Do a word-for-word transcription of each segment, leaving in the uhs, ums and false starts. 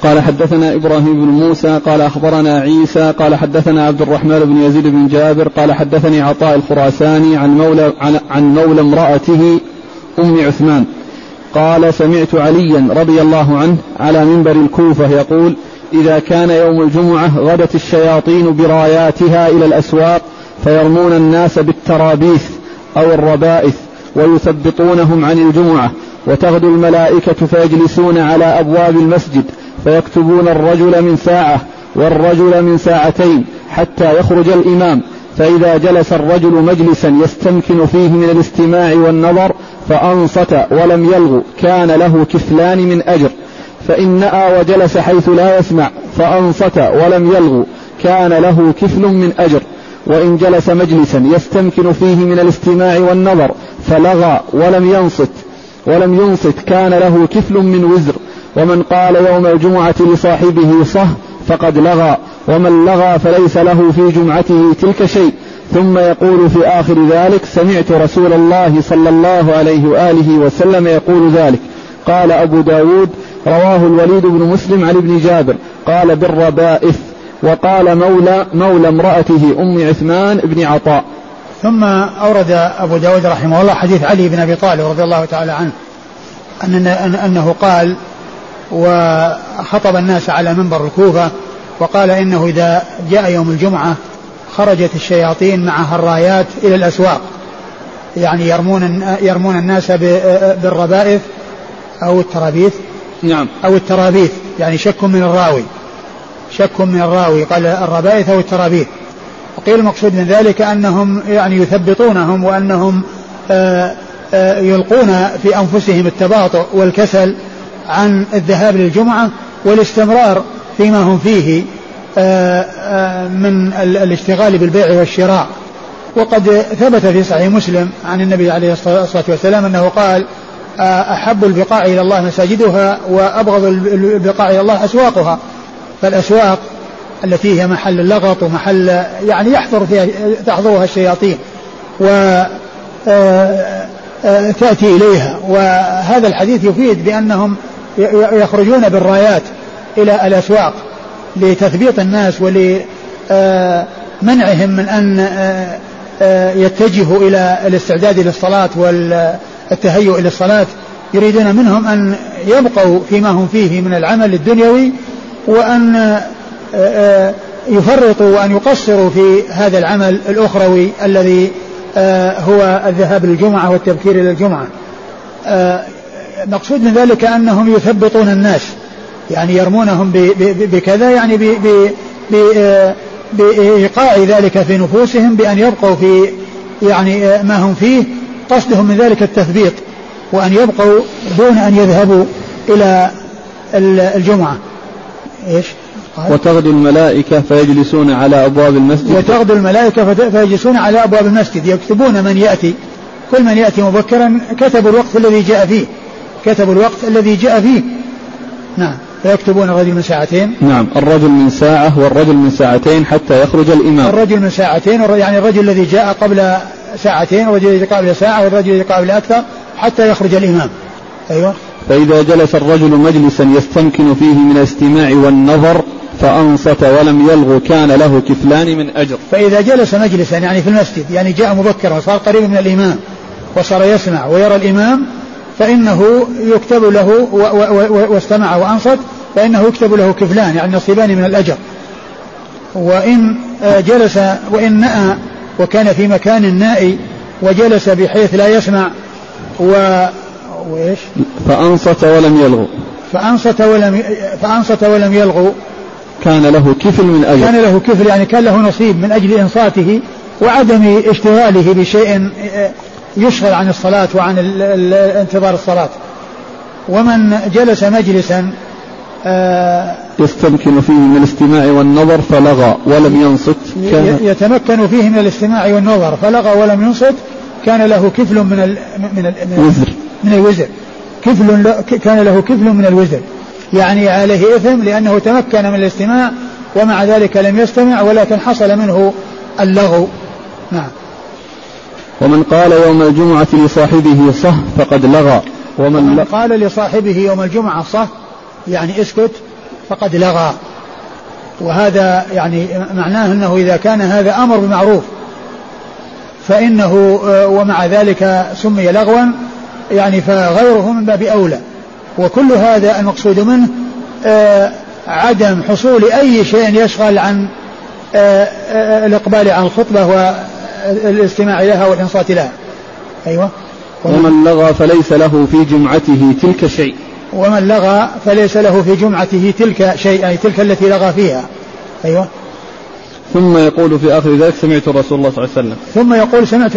قال حدثنا إبراهيم بن موسى قال أخبرنا عيسى قال حدثنا عبد الرحمن بن يزيد بن جابر قال حدثني عطاء الخراساني عن مولى, عن, عن مولى امرأته أم عثمان قال سمعت عليا رضي الله عنه على منبر الكوفة يقول إذا كان يوم الجمعة غدت الشياطين براياتها إلى الأسواق فيرمون الناس بالترابيث أو الربائث ويثبطونهم عن الجمعة، وتغدو الملائكة فيجلسون على أبواب المسجد فيكتبون الرجل من ساعة والرجل من ساعتين حتى يخرج الإمام، فإذا جلس الرجل مجلسا يستمكن فيه من الاستماع والنظر فأنصت ولم يلغ كان له كفلان من أجر، فإن نأى وجلس حيث لا يسمع فأنصت ولم يلغ كان له كفل من أجر، وإن جلس مجلسا يستمكن فيه من الاستماع والنظر فلغى ولم ينصت ولم ينصت كان له كفل من وزر، ومن قال يوم الجمعة لصاحبه صه فقد لغى، ومن لغى فليس له في جمعته تلك شيء، ثم يقول في آخر ذلك سمعت رسول الله صلى الله عليه وآله وسلم يقول ذلك. قال أبو داود رواه الوليد بن مسلم عن ابن جابر قال بالربائث، وقال مولى, مولى امرأته أم عثمان بن عطاء. ثم أورد أبو داود رحمه الله حديث علي بن أبي طالب رضي الله تعالى عنه أن أنه قال وخطب الناس على منبر الكوفة وقال إنه إذا جاء يوم الجمعة خرجت الشياطين معها الرايات إلى الأسواق، يعني يرمون, يرمون الناس بالربائث أو الترابيث نعم أو الترابيث، يعني شك من الراوي شك من الراوي قال الربائث أو الترابيث، وقيل المقصود من ذلك أنهم يعني يثبطونهم وأنهم آآ آآ يلقون في أنفسهم التباطؤ والكسل عن الذهاب للجمعة والاستمرار فيما هم فيه آآ آآ من الاشتغال بالبيع والشراء. وقد ثبت في صحيح مسلم عن النبي عليه الصلاة والسلام أنه قال أحب البقاع إلى الله مساجدها وأبغض البقاع إلى الله أسواقها، فالأسواق التي هي محل اللغط ومحل يعني يحضر فيها تحضرها الشياطين وتأتي إليها. وهذا الحديث يفيد بأنهم يخرجون بالرايات إلى الأسواق لتثبيط الناس ولمنعهم من أن يتجهوا إلى الاستعداد للصلاة والتهيؤ إلى الصلاة، يريدون منهم أن يبقوا فيما هم فيه من العمل الدنيوي وأن يفرطوا وأن يقصروا في هذا العمل الأخروي الذي هو الذهاب للجمعة والتبكير إلى الجمعة. مقصود من ذلك أنهم يثبطون الناس، يعني يرمونهم بكذا، يعني بإيقاع ذلك في نفوسهم بأن يبقوا في يعني ما هم فيه، قصدهم من ذلك التثبيط وأن يبقوا دون أن يذهبوا إلى الجمعة. إيش؟ وتغدو الملائكة فيجلسون على أبواب المسجد وتغدو الملائكة فيجلسون على أبواب المسجد يكتبون من يأتي، كل من يأتي مبكرا كتبوا الوقت الذي جاء فيه كتبوا الوقت الذي جاء فيه نعم، فيكتبون الرجل من ساعتين نعم الرجل من ساعة والرجل من ساعتين حتى يخرج الإمام. الرجل من ساعتين يعني الرجل الذي جاء قبل ساعتين والرجل الذي جاء قبل ساعة والرجل الذي جاء قبل أكثر حتى يخرج الإمام. أيوة. فإذا جلس الرجل مجلسا يستمكن فيه من الاستماع والنظر فأنصت ولم يلغ كان له كفلان من أجر. فإذا جلس مجلسا يعني في المسجد، يعني جاء مبكرا وصار قريب من الإمام وصار يسمع ويرى الإمام، فإنه يكتب له واستمع وأنصت فإنه يكتب له كفلان يعني نصيبان من الأجر. وإن جلس وإن نأى وكان في مكان نائي وجلس بحيث لا يسمع و وإيش فأنصت ولم يلغو فأنصت ولم فأنصت ولم يلغو كان له كفل من أجل كان له كفل يعني كان له نصيب من أجل إنصاته وعدم اشتغاله بشيء يشغل عن الصلاة وعن انتظار الصلاة. ومن جلس مجلسا يستمكن فيه من الاستماع والنظر فلغى ولم ينصت يتمكن فيه من الاستماع والنظر فلغى ولم ينصت كان له كفل من ال من ال الوزر من الوزر كفل كان له كفل من الوزر، يعني عليه إثم لأنه تمكن من الاستماع ومع ذلك لم يستمع ولكن حصل منه اللغو. نعم. ومن قال يوم الجمعة لصاحبه صه فقد لغى، ومن قال لصاحبه يوم الجمعة صه يعني اسكت فقد لغى. وهذا يعني معناه أنه إذا كان هذا أمر بمعروف فإنه ومع ذلك سمي لغوا يعني فغيره من باب أولى. وكل هذا المقصود منه عدم حصول أي شيء يشغل عن الإقبال عن الخطبة والاستماع لها والإنصات لها. أيوة. ومن لغى فليس له في جمعته تلك شيء. ومن لغى فليس له في جمعته تلك شيء أي تلك التي لغى فيها. أيوة. ثم يقول في آخر ذلك سمعت الرسول الله صلى الله عليه وسلم. ثم يقول سمعت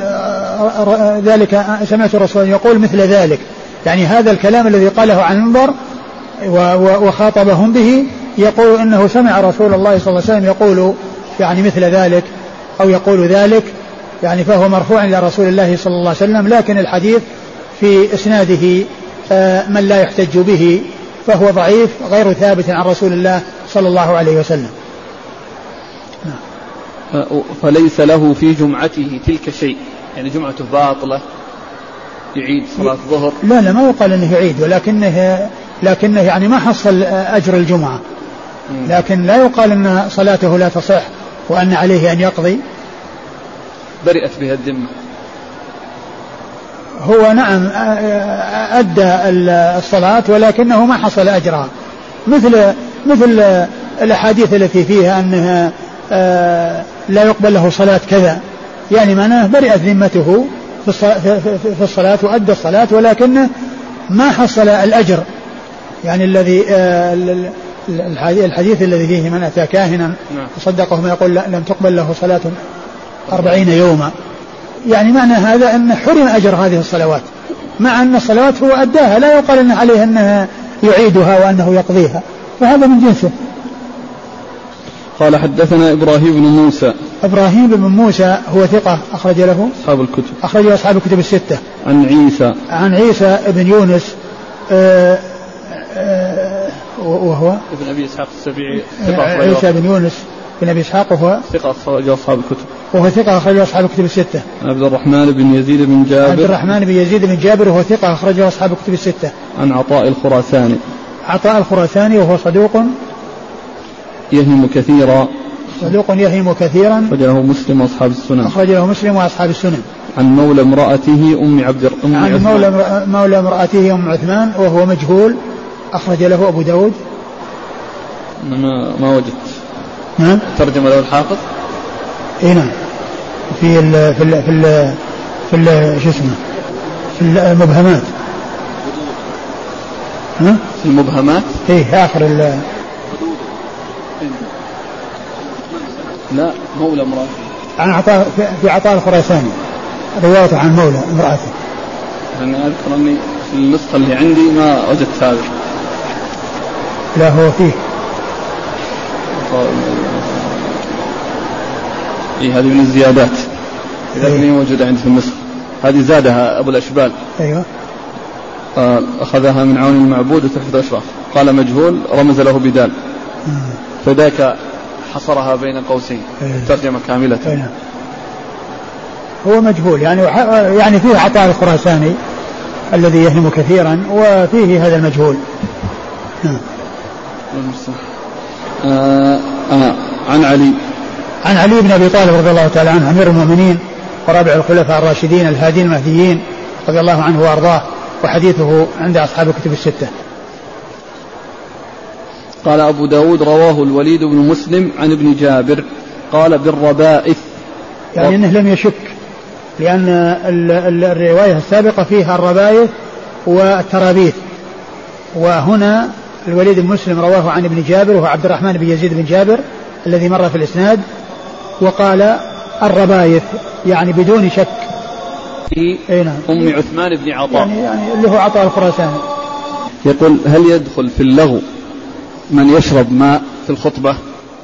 ذلك سمعت الرسول يقول مثل ذلك يعني هذا الكلام الذي قاله عن المنبر وخاطبهم به يقول إنه سمع رسول الله صلى الله عليه وسلم يقول يعني مثل ذلك أو يقول ذلك يعني فهو مرفوع إلى رسول الله صلى الله عليه وسلم. لكن الحديث في إسناده من لا يحتج به فهو ضعيف غير ثابت عن رسول الله صلى الله عليه وسلم. فليس له في جمعته تلك شيء يعني جمعته باطلة يعيد صلاة الظهر. لا لا ما يقال انه يعيد ولكنه لكنه يعني ما حصل اجر الجمعة. لكن لا يقال ان صلاته لا تصح وان عليه ان يقضي. برئت بها الذمة. هو نعم ادى الصلاة ولكنه ما حصل اجرها مثل مثل الاحاديث التي فيها انها لا يقبل له صلاة كذا يعني معناه برئت ذمته في الصلاة وأدى الصلاة ولكنه ما حصل الأجر يعني الذي الحديث الذي فيه من أتى كاهنا وصدقه ما يقول لم تقبل له صلاة أربعين يوما يعني معنى هذا أن حرم أجر هذه الصلوات مع أن الصلوات هو أداها لا يقال أن عليه أنه يعيدها وأنه يقضيها فهذا من جنسه. قال حدثنا إبراهيم بن موسى. إبراهيم بن موسى هو ثقة أخرج له أصحاب الكتب أخرج له أصحاب الكتب الستة. عن عيسى عن عيسى بن يونس آآ آآ وهو ابن أبي إسحاق السبيعي. عيسى بن يونس بن أبي إسحاق وهو ثقة أخرج أصحاب الكتب. وهو ثقة أخرج أصحاب الكتب الستة. عبد الرحمن بن يزيد بن جابر. عبد الرحمن بن يزيد بن جابر وهو ثقة أخرج أصحاب الكتب الستة. عن عطاء الخراساني. عطاء الخراساني وهو صدوق يهم كثيرا. صدوق يهم كثيرا. أخرج له مسلم وأصحاب السنن. أخرج له مسلم وأصحاب السنن. عن مولى امرأته أم عبد أم عن مولى مولى امرأته أم عثمان وهو مجهول أخرج له أبو داود. ما ما وجدت. نعم. ترجم له الحافظ. إيه نعم. في ال في ال في ال في ال شو اسمه في المبهمات. ها؟ في المبهمات. إيه آخر ال. لا مولى امرأته. عن عطاء في عطاء الخراساني روايته عن مولى امرأته. أنا أذكر أني في النسخة اللي عندي ما وجدت هذا. لا هو فيه. إيه هذه من الزيادات. إذا كان موجودة عندي في النسخة. هذه زادها أبو الأشبال. أيوة. أخذها من عون المعبود وتحفظ الأشراف. قال مجهول رمز له بدال. فذاك حصرها بين قوسين. ترجمة كاملة. أيوة. هو مجهول يعني يعني فيه عطاء الخراساني الذي يهم كثيرا وفيه هذا المجهول. آه آه عن علي. عن علي بن أبي طالب رضي الله تعالى عنه أمير المؤمنين ورابع الخلفاء الراشدين الهادين المهديين رضي الله عنه وأرضاه وحديثه عند أصحاب الكتب الستة. قال أبو داود رواه الوليد بن مسلم عن ابن جابر قال بالربائث يعني أنه لم يشك لأن الرواية السابقة فيها الربائث والترابيث وهنا الوليد بن مسلم رواه عن ابن جابر وهو عبد الرحمن بن يزيد بن جابر الذي مر في الإسناد وقال الربائث يعني بدون شك في أم عثمان بن عطاء يعني, يعني اللي هو عطاء الخراساني. يقول هل يدخل في اللغو من يشرب ماء في الخطبة؟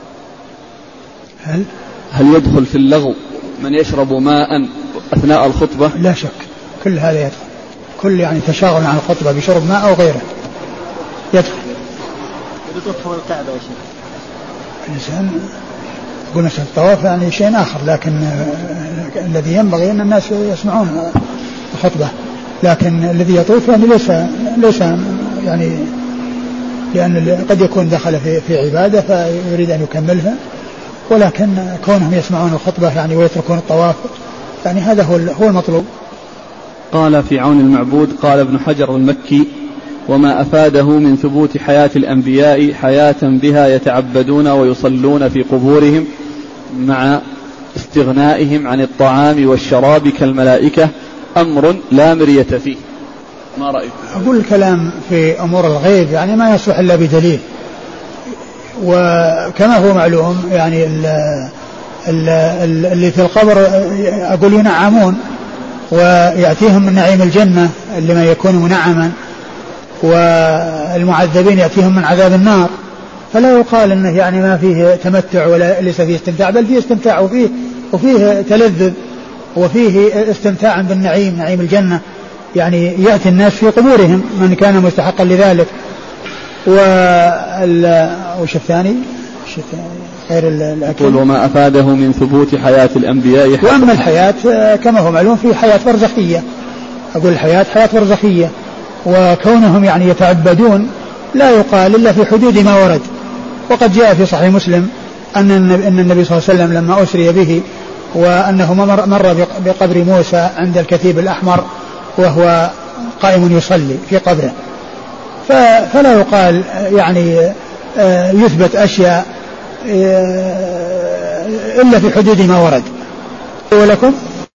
هل هل يدخل في اللغو من يشرب ماء أثناء الخطبة؟ لا شك كل هذا يدخل كل يعني تشاغل عن الخطبة بشرب ماء أو غيره يدخل. يدخل الكعبة يا شيخ الإنسان يقول مثلا الطواف يعني شيء آخر لكن الذي ينبغي أن الناس يسمعون الخطبة لكن الذي يطوف يعني ليس ليس يعني لأن قد يكون دخل في, في عبادة فيريد أن يكملها، ولكن كونهم يسمعون الخطبة يعني ويتركون الطواف يعني هذا هو هو المطلوب. قال في عون المعبود قال ابن حجر المكي: وما أفاده من ثبوت حياة الأنبياء حياة بها يتعبدون ويصلون في قبورهم مع استغنائهم عن الطعام والشراب كالملائكة أمر لا مرية فيه. ما رأيك؟ أقول الكلام في أمور الغيب يعني ما يصلح إلا بدليل، وكما هو معلوم يعني اللي في القبر أقول ينعمون ويأتيهم من نعيم الجنة اللي ما يكون منعما، والمعذبين يأتيهم من عذاب النار، فلا يقال انه يعني ما فيه تمتع ولا ليس فيه استمتاع، بل فيه استمتاع وفيه وفيه تلذذ وفيه استمتاع بالنعيم نعيم الجنة. يعني يأتي الناس في قبورهم من كان مستحقا لذلك. وش الثاني غير الأكل؟ وما أفاده من ثبوت حياة الأنبياء. وأما الحياة كما هو معلوم في حياة برزخية، أقول الحياة حياة برزخية، وكونهم يعني يتعبدون لا يقال إلا في حدود ما ورد. وقد جاء في صحيح مسلم أن النبي صلى الله عليه وسلم لما أسري به وأنه مر بقبر موسى عند الكثيب الأحمر وهو قائم يصلي في قبره، فلا يقال يعني يثبت أشياء إلا في حدود ما ورد. ولكم